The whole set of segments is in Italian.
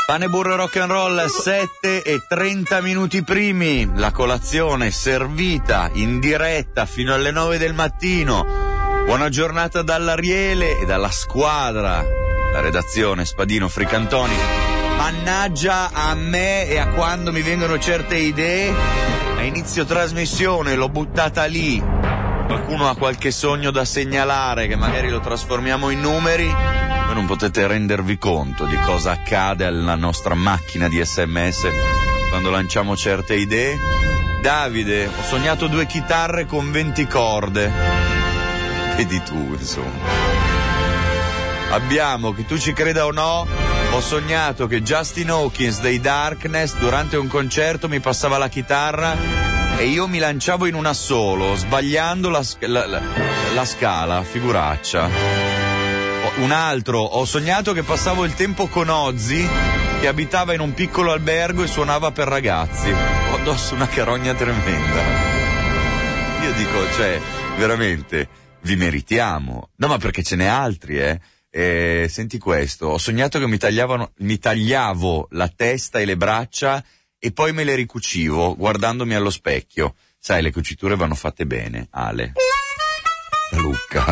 Pane, burro e rock and roll, 7:30 primi, la colazione servita in diretta fino alle 9 del mattino. Buona giornata dall'Ariele e dalla squadra, la redazione Spadino Fricantoni. Mannaggia a me e a quando mi vengono certe idee, a inizio trasmissione l'ho buttata lì. Qualcuno ha qualche sogno da segnalare che magari lo trasformiamo in numeri? Voi non potete rendervi conto di cosa accade alla nostra macchina di SMS quando lanciamo certe idee. Davide, ho sognato 2 chitarre con 20 corde. Vedi tu, insomma. Abbiamo, che tu ci creda o no, ho sognato che Justin Hawkins dei Darkness durante un concerto mi passava la chitarra e io mi lanciavo in un assolo, sbagliando la scala, figuraccia. Un altro, ho sognato che passavo il tempo con Ozzy, che abitava in un piccolo albergo e suonava per ragazzi. Ho addosso una carogna tremenda. Io dico, cioè, veramente, vi meritiamo. No, ma perché ce n'è altri, senti questo, ho sognato che mi tagliavo la testa e le braccia e poi me le ricucivo guardandomi allo specchio. Sai, le cuciture vanno fatte bene, Ale. Luca.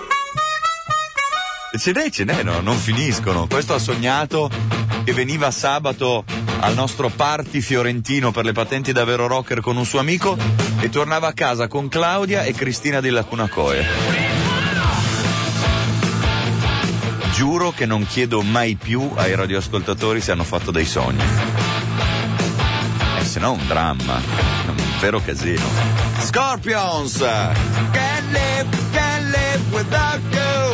Ce n'è, no? Non finiscono. Questo ha sognato che veniva sabato al nostro party fiorentino per le patenti da vero rocker con un suo amico e tornava a casa con Claudia e Cristina di Lacuna Coe. Giuro che non chiedo mai più ai radioascoltatori se hanno fatto dei sogni. Se no un dramma, un vero casino. Scorpions! Can't live without you!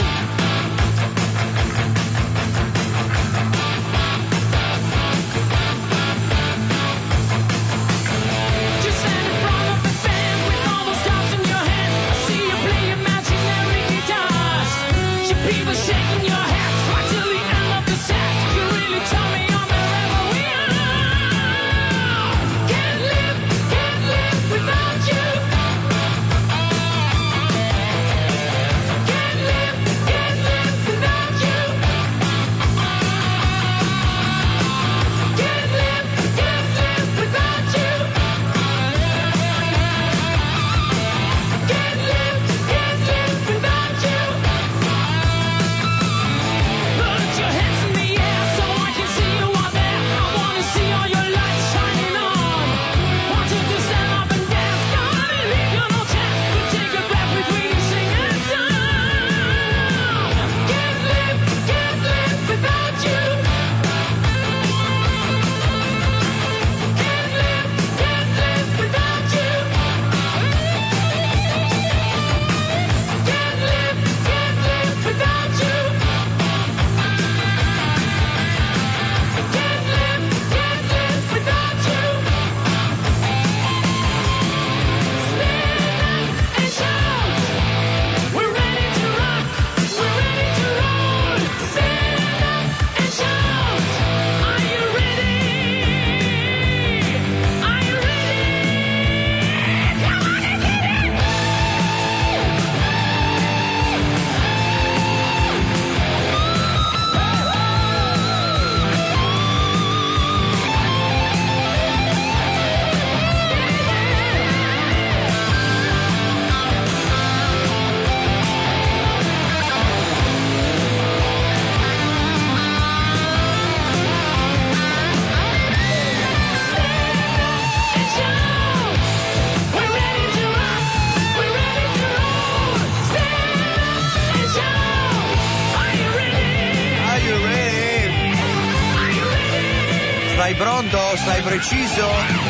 Stai pronto? Stai preciso?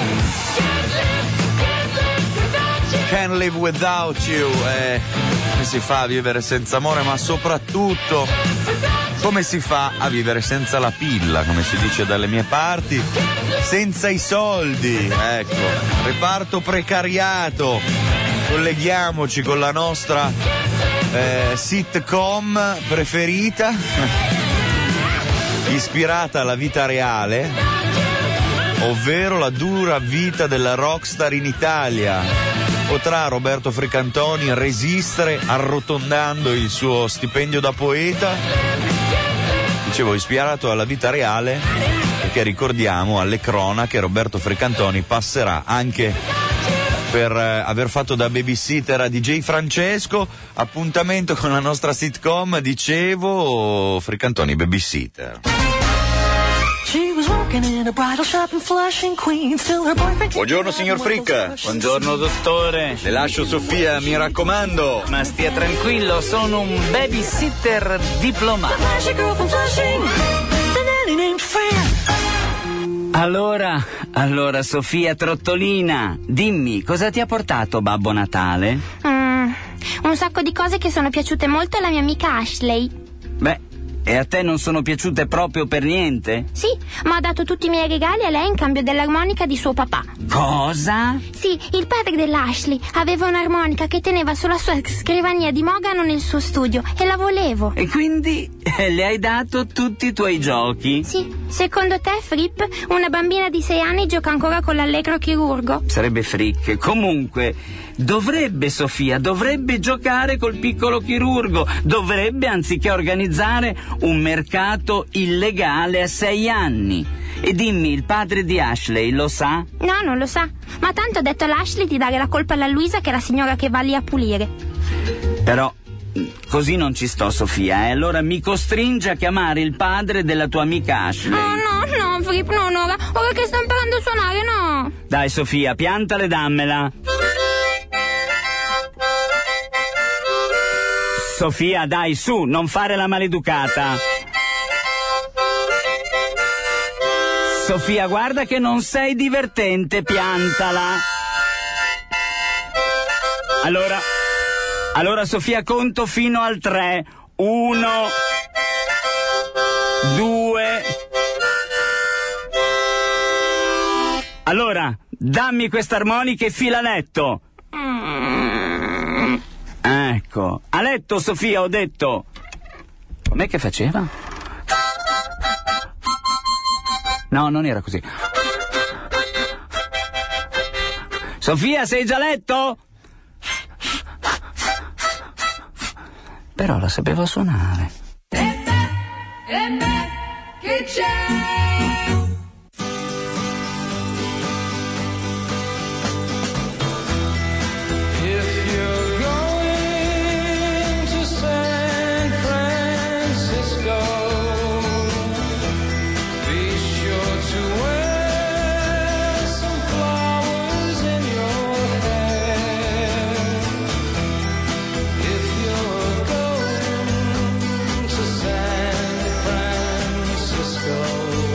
Can't live without you. Come si fa a vivere senza amore, ma soprattutto come si fa a vivere senza la pilla, come si dice dalle mie parti, senza i soldi. Ecco, reparto precariato. Colleghiamoci con la nostra sitcom preferita, ispirata alla vita reale, ovvero la dura vita della rockstar in Italia. Potrà Roberto Fricantoni resistere arrotondando il suo stipendio da poeta? Dicevo, ispirato alla vita reale, perché ricordiamo alle cronache Roberto Fricantoni passerà anche per aver fatto da babysitter a DJ Francesco. Appuntamento con la nostra sitcom, dicevo, Fricantoni babysitter. Buongiorno signor Frick. Buongiorno dottore. Le lascio Sofia, mi raccomando. Ma stia tranquillo, sono un babysitter diplomato. Allora Sofia Trottolina, dimmi, cosa ti ha portato Babbo Natale? Un sacco di cose che sono piaciute molto alla mia amica Ashley. Beh, e a te non sono piaciute proprio per niente? Sì, ma ha dato tutti i miei regali a lei in cambio dell'armonica di suo papà. Cosa? Sì, il padre dell'Ashley aveva un'armonica che teneva sulla sua scrivania di Mogano nel suo studio e la volevo. E quindi le hai dato tutti i tuoi giochi? Sì, secondo te, Fripp, una bambina di 6 anni gioca ancora con l'allegro chirurgo? Sarebbe frick. Comunque, Sofia dovrebbe giocare col piccolo chirurgo. Dovrebbe, anziché organizzare un mercato illegale a 6 anni. E dimmi, il padre di Ashley lo sa? No, non lo sa. Ma tanto ha detto all'Ashley di dare la colpa alla Luisa, che è la signora che va lì a pulire. Però così non ci sto, Sofia, allora mi costringe a chiamare il padre della tua amica Ashley. No, Fripp, non ora che sto imparando a suonare, no. Dai Sofia, piantala e dammela. Sofia, dai, su, non fare la maleducata. Sofia, guarda che non sei divertente, piantala. Allora Sofia, conto fino al 3. 1, 2. Allora, dammi quest'armonica e fila a letto. Ecco, a letto Sofia, ho detto. Com'è che faceva? No, non era così. Sofia, sei già a letto? Però la sapeva suonare. E me, che c'è? San Francisco.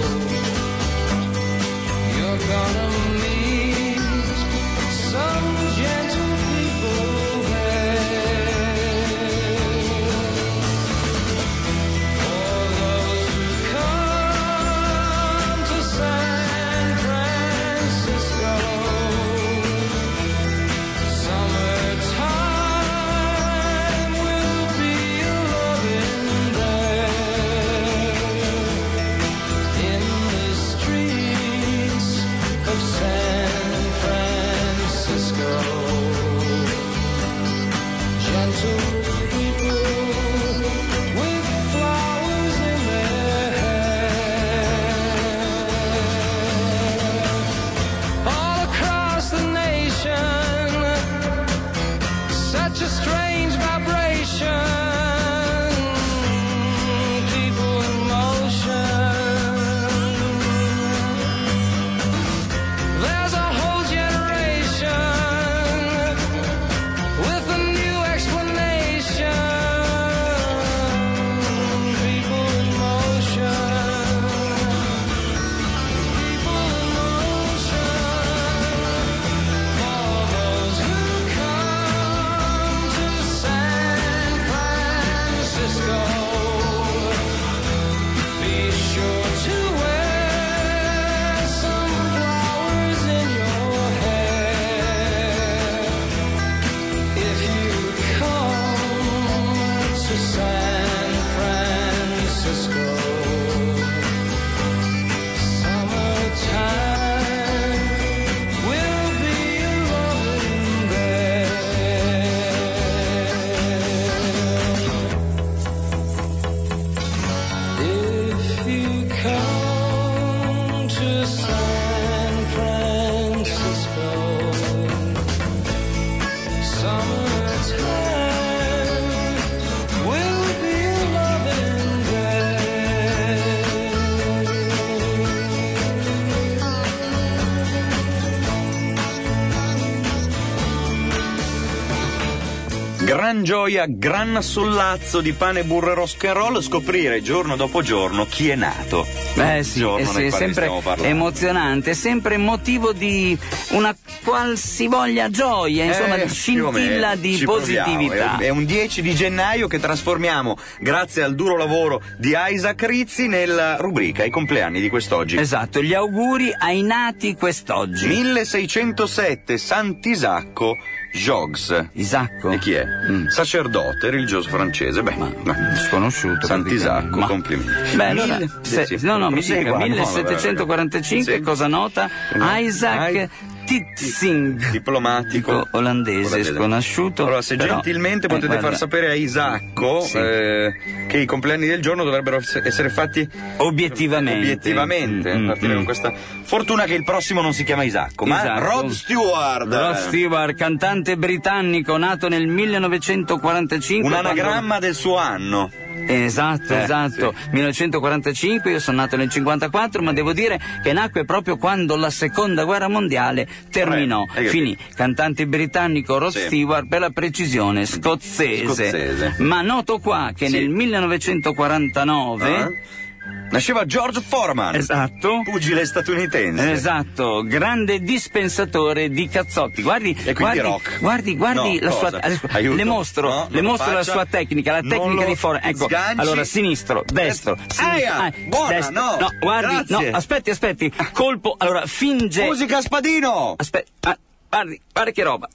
Gran gioia, gran sollazzo di pane, burro e rock and roll, scoprire giorno dopo giorno chi è nato. Sì, è sempre emozionante, è sempre motivo di una qualsivoglia gioia, insomma, scintilla di positività. È un 10 di gennaio che trasformiamo, grazie al duro lavoro di Isaac Rizzi, nella rubrica I compleanni di quest'oggi. Esatto, gli auguri ai nati quest'oggi. 1607, Sant'Isacco Jogues. Isacco? E chi è? Sacerdote religioso francese. Sconosciuto. Sant'Isacco, complimenti. Allora, mi dica, 1745, cosa nota? Isaac Titsing, diplomatico olandese sconosciuto. Allora, se gentilmente potete far sapere a Isacco che i compleanni del giorno dovrebbero essere fatti obiettivamente. A partire con questa fortuna che il prossimo non si chiama Isacco, ma Rod Stewart, cantante britannico, nato nel 1945. Un anagramma del suo anno. Esatto. 1945, io sono nato nel 54, ma devo dire che nacque proprio quando la seconda guerra mondiale terminò. Finì. Cantante britannico Rod Stewart, per la precisione scozzese. Ma noto qua che nel 1949 nasceva George Foreman. Esatto. Pugile statunitense. Esatto, grande dispensatore di cazzotti. Guardi la sua. Le mostro la sua tecnica, la tecnica di Foreman. Ecco, allora sinistro, destro, buona, destro. No, guardi, grazie. no, aspetti. Colpo, allora finge. Musica a spadino. Guardi che roba.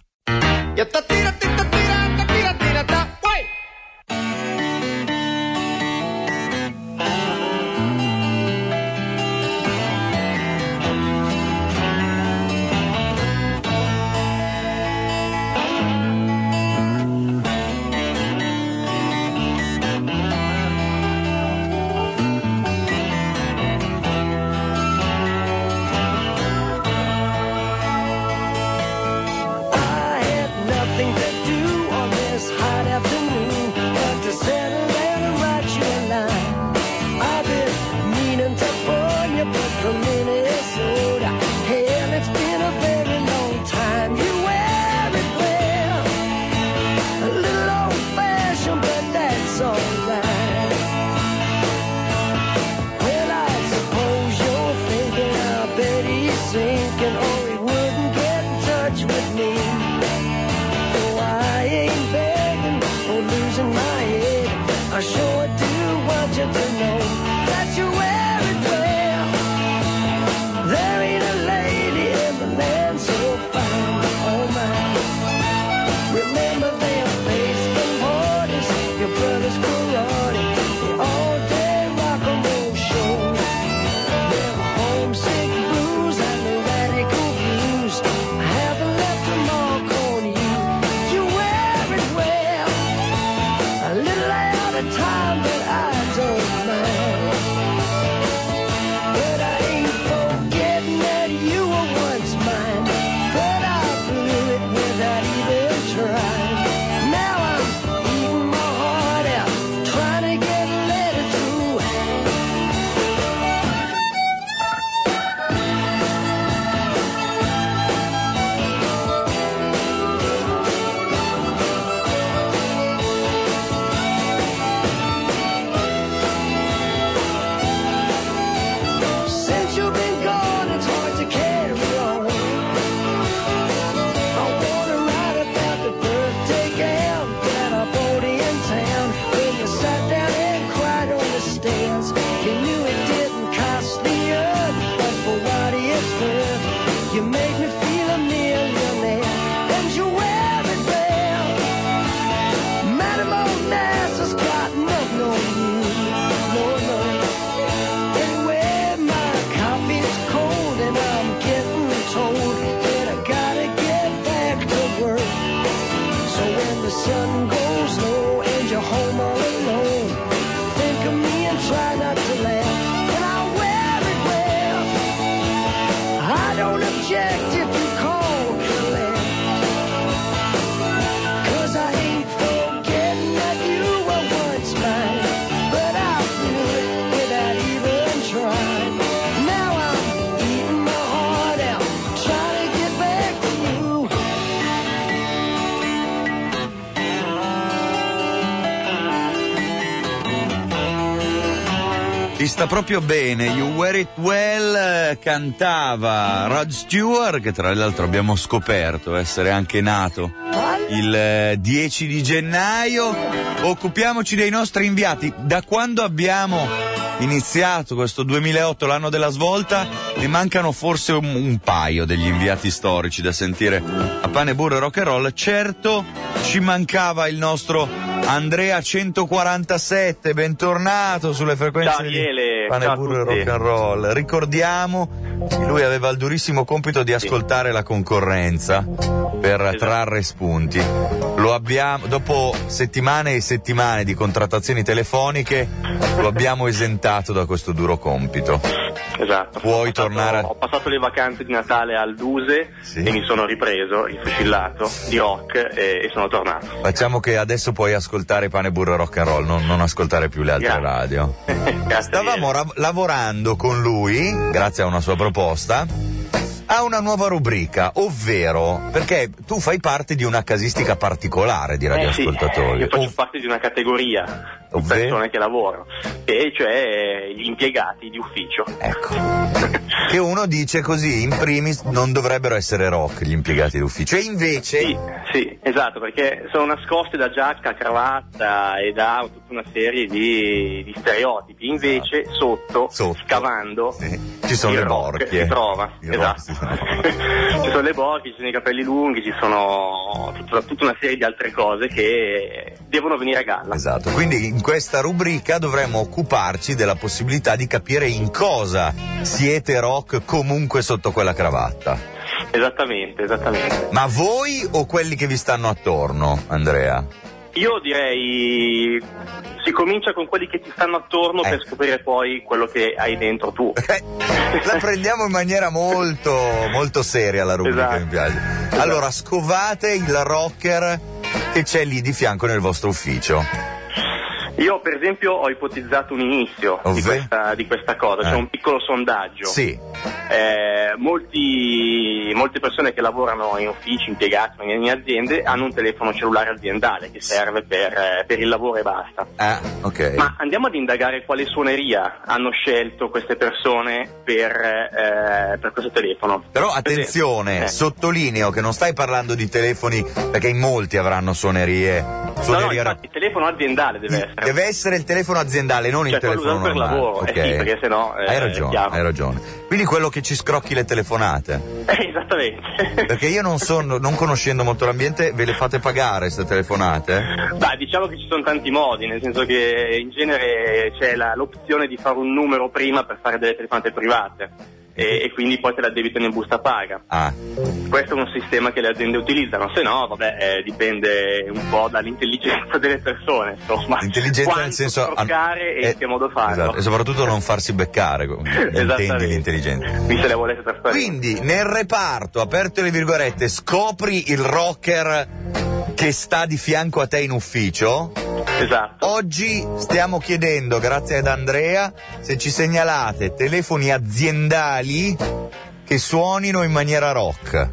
Homesick blues and the radical Ci sta proprio bene. You Wear It Well cantava Rod Stewart, che tra l'altro abbiamo scoperto essere anche nato il 10 di gennaio. Occupiamoci dei nostri inviati. Da quando abbiamo iniziato questo 2008, l'anno della svolta, ne mancano forse un paio degli inviati storici da sentire a Pane, Burro e Rock and Roll. Certo, ci mancava il nostro Andrea 147, bentornato sulle frequenze di Pane, Burro e Rock and Roll. Ricordiamo che lui aveva il durissimo compito di ascoltare la concorrenza per trarre spunti. Lo abbiamo, dopo settimane e settimane di contrattazioni telefoniche, lo abbiamo esentato da questo duro compito. Esatto. Puoi tornare. Ho passato le vacanze di Natale al Duse e mi sono ripreso, rifucillato di rock e sono tornato. Facciamo che adesso puoi ascoltare Pane, Burro e Rock and Roll, non ascoltare più le altre radio. Stavamo lavorando con lui, grazie a una sua proposta, a una nuova rubrica, ovvero, perché tu fai parte di una casistica particolare di radioascoltatori. Sì, io faccio parte di una categoria di persone che lavorano, e cioè gli impiegati di ufficio. Ecco. Che uno dice così, in primis non dovrebbero essere rock gli impiegati d'ufficio, e invece... Sì, esatto, perché sono nascosti da giacca, cravatta e da tutta una serie di stereotipi. Invece sotto scavando, ci sono le borchie. Si trova, esatto. Ci sono le borchie, ci sono i capelli lunghi, ci sono tutta una serie di altre cose che devono venire a galla. Esatto, quindi in questa rubrica dovremmo occuparci della possibilità di capire in cosa siete rock comunque sotto quella cravatta. Esattamente. Ma voi o quelli che vi stanno attorno, Andrea? Io direi si comincia con quelli che ti stanno attorno per scoprire poi quello che hai dentro tu. La prendiamo in maniera molto, molto seria la rubrica, mi piace. Allora, scovate il rocker che c'è lì di fianco nel vostro ufficio. Io per esempio ho ipotizzato un inizio di questa cosa, cioè un piccolo sondaggio. Sì. Molte persone che lavorano in uffici, impiegati in aziende, hanno un telefono cellulare aziendale che serve per il lavoro e basta. Ok. Ma andiamo ad indagare quale suoneria hanno scelto queste persone per questo telefono. Però attenzione, sottolineo che non stai parlando di telefoni, perché in molti avranno suonerie. No, infatti il telefono aziendale deve essere. Deve essere il telefono aziendale, non il telefono normale. Per lavoro, okay. Sì, perché sennò hai ragione. Quindi quello che ci scrocchi le telefonate. Esattamente. Perché io non conoscendo molto l'ambiente, ve le fate pagare queste telefonate? Beh, diciamo che ci sono tanti modi, nel senso che in genere c'è l'opzione di fare un numero prima per fare delle telefonate private. E quindi poi te la debitano in busta paga. Questo è un sistema che le aziende utilizzano, se no dipende un po' dall'intelligenza delle persone, insomma. L'intelligenza nel senso e in che modo farlo. Esatto. E soprattutto non farsi beccare, intendi l'intelligenza. Mi se le volete trasferire. Quindi nel reparto, aperto le virgolette, scopri il rocker che sta di fianco a te in ufficio. Esatto. Oggi stiamo chiedendo, grazie ad Andrea, se ci segnalate telefoni aziendali che suonino in maniera rock.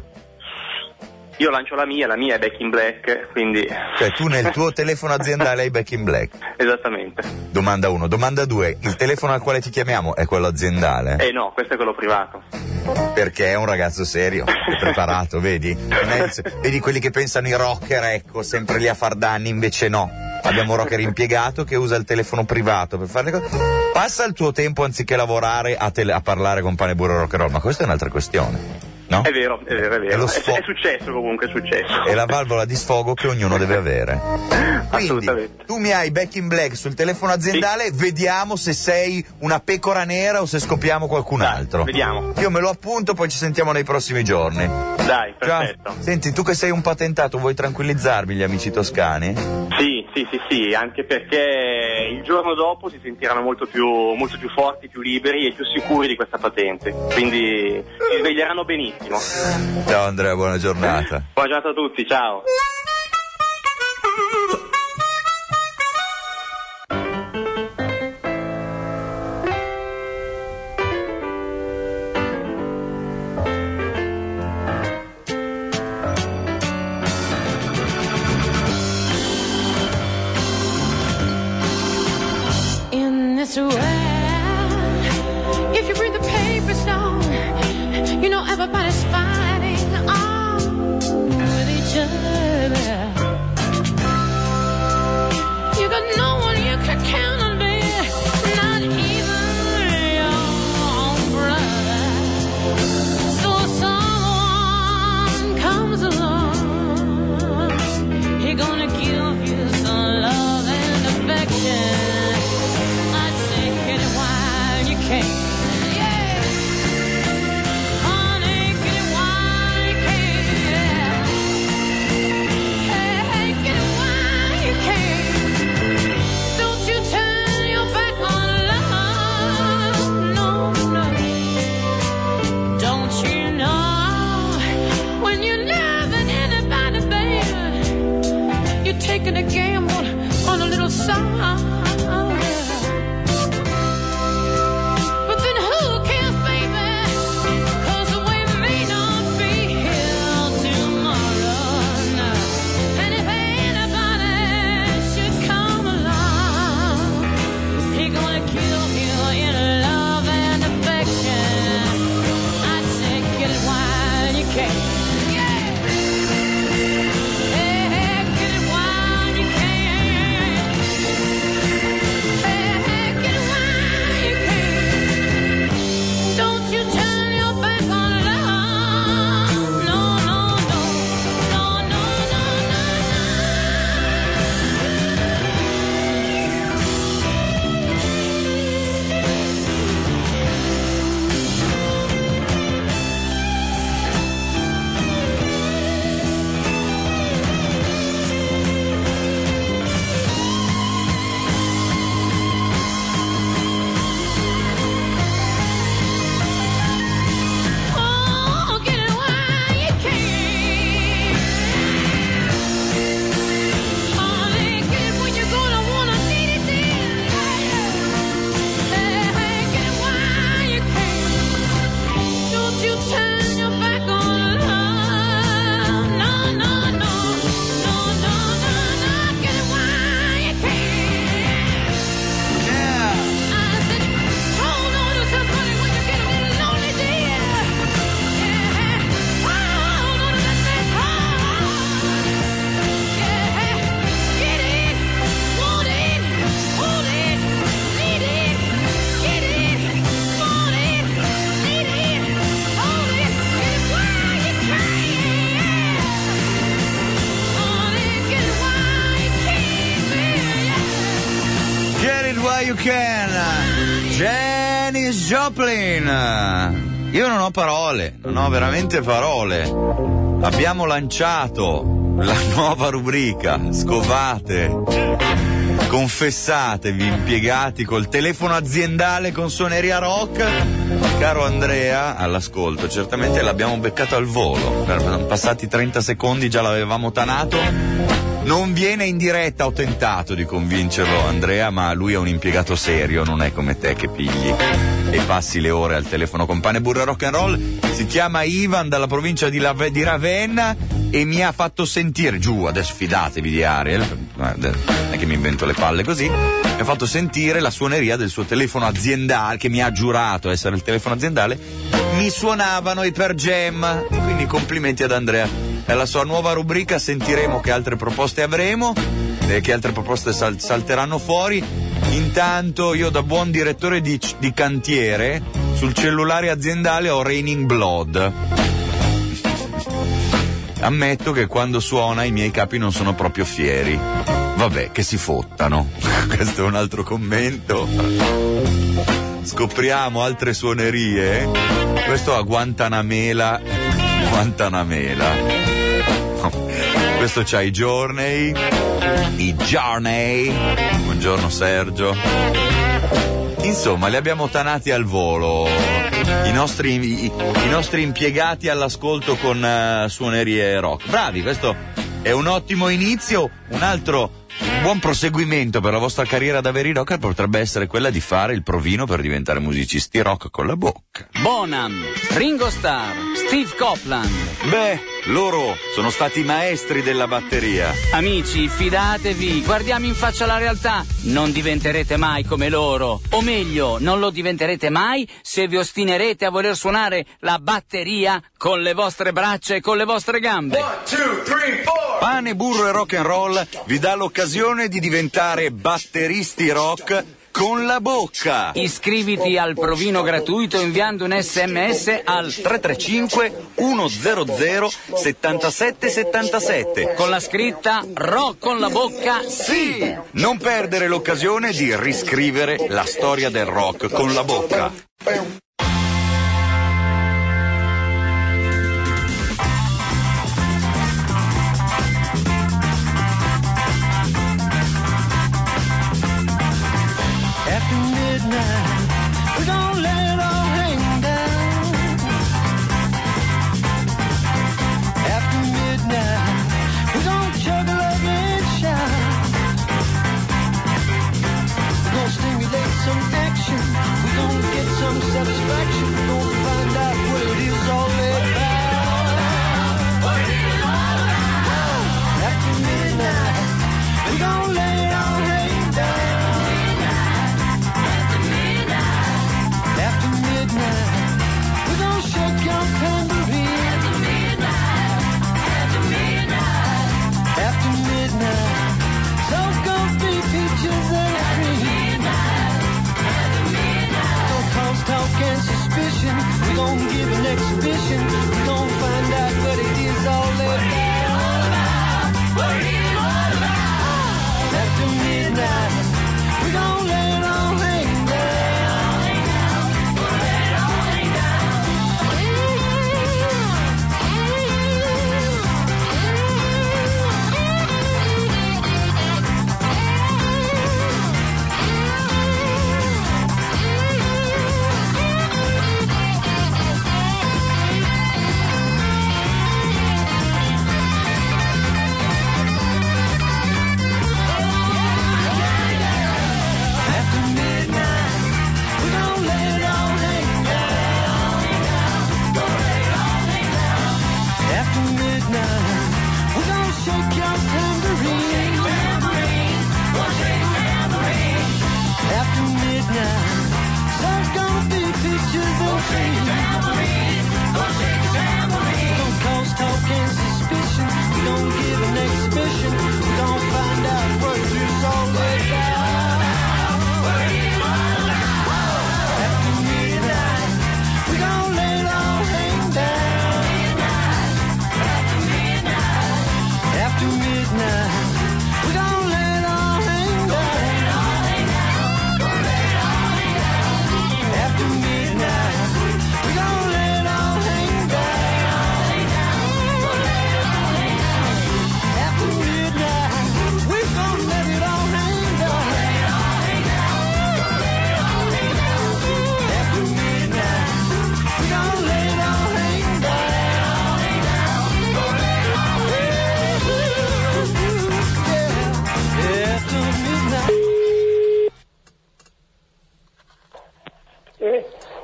Io lancio la mia è Back in Black, quindi... Cioè tu nel tuo telefono aziendale hai Back in Black? Esattamente. Domanda 1. Domanda 2. Il telefono al quale ti chiamiamo è quello aziendale? No, questo è quello privato. Perché è un ragazzo serio, è preparato, vedi? Vedi quelli che pensano i rocker, ecco, sempre lì a far danni, invece no. Abbiamo un rocker impiegato che usa il telefono privato per fare le cose. Passa il tuo tempo anziché lavorare a parlare con Pane, Burro e Rock and Roll, ma questa è un'altra questione. No? È vero. È successo comunque, è successo. È la valvola di sfogo che ognuno deve avere. Quindi, assolutamente. Tu mi hai Back in Black sul telefono aziendale, vediamo se sei una pecora nera o se scopriamo qualcun altro. Vediamo. Io me lo appunto, poi ci sentiamo nei prossimi giorni. Dai, perfetto. Già? Senti, tu che sei un patentato, vuoi tranquillizzarmi gli amici toscani? Sì, anche perché il giorno dopo si sentiranno molto più forti, più liberi e più sicuri di questa patente. Quindi si sveglieranno benissimo. Ciao Andrea, buona giornata. Buona giornata a tutti, ciao. In this world Broken, Janis Joplin. Io non ho parole, non ho veramente parole. Abbiamo lanciato la nuova rubrica, scovate, confessatevi impiegati col telefono aziendale con suoneria rock. Caro Andrea, all'ascolto, certamente l'abbiamo beccato al volo, passati 30 secondi già l'avevamo tanato. Non viene in diretta, ho tentato di convincerlo Andrea, ma lui è un impiegato serio, non è come te che pigli e passi le ore al telefono con pane, burro e rock and roll. Si chiama Ivan, dalla provincia di Ravenna, e mi ha fatto sentire, giù, adesso fidatevi di Ariel, non è che mi invento le palle così, mi ha fatto sentire la suoneria del suo telefono aziendale, che mi ha giurato essere il telefono aziendale. Mi suonavano i Per Jam, quindi complimenti ad Andrea. È la sua nuova rubrica, sentiremo che altre proposte avremo e che altre proposte salteranno fuori. Intanto io, da buon direttore di cantiere, sul cellulare aziendale ho Raining Blood. Ammetto che quando suona i miei capi non sono proprio fieri. Vabbè, che si fottano. Questo è un altro commento. Scopriamo altre suonerie. Questo a Guantanamela. Questo c'ha i Journey. Buongiorno Sergio. Insomma, li abbiamo tanati al volo i nostri impiegati all'ascolto con suonerie rock. Bravi, questo è un ottimo inizio. Un altro buon proseguimento per la vostra carriera da veri rocker potrebbe essere quella di fare il provino per diventare musicisti rock con la bocca. Bonham, Ringo Starr, Steve Copeland. Beh, loro sono stati maestri della batteria. Amici, fidatevi, guardiamo in faccia la realtà. Non diventerete mai come loro. O meglio, non lo diventerete mai se vi ostinerete a voler suonare la batteria con le vostre braccia e con le vostre gambe. 1, 2, 3, 4. Pane, burro e rock and roll vi dà l'occasione di diventare batteristi rock con la bocca. Iscriviti al provino gratuito inviando un SMS al 335 100 77 77 con la scritta rock con la bocca, sì! Non perdere l'occasione di riscrivere la storia del rock con la bocca. We don't let it all hang down. After midnight, we don't juggle up and shout. We're gonna stimulate some action. We're gonna get some satisfaction. We're gonna find out what it is all about. What it is all about. After midnight, we gonna let it all hang down. We're gonna shake your tambourine. After midnight, after midnight, after midnight. So gonna be peaches and cream. After midnight, don't cause talk and suspicion. We're gonna give an exhibition. We're gonna find out what it is all about. What it is all about. After midnight, we're gonna let it all hang down.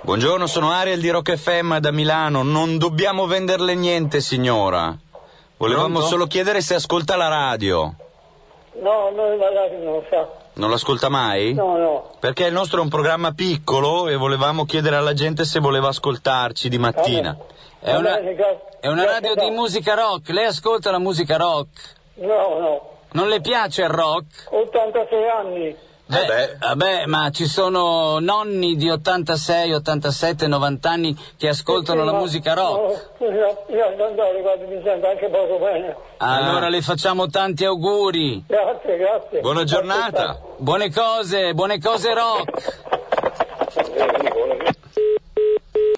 Buongiorno, sono Ariel di Rock FM da Milano. Non dobbiamo venderle niente, signora. Volevamo Pronto? solo chiedere se ascolta la radio. No, noi la radio non lo fa. Non l'ascolta mai? No. Perché il nostro è un programma piccolo e volevamo chiedere alla gente se voleva ascoltarci di mattina. È una radio di musica rock. Lei ascolta la musica rock? No. Non le piace il rock? 86 anni. Vabbè, ma ci sono nonni di 86, 87, 90 anni che ascoltano la musica rock. No, io non guarda, mi sento anche poco bene. Allora le facciamo tanti auguri. Grazie. Buona giornata. Buone cose rock.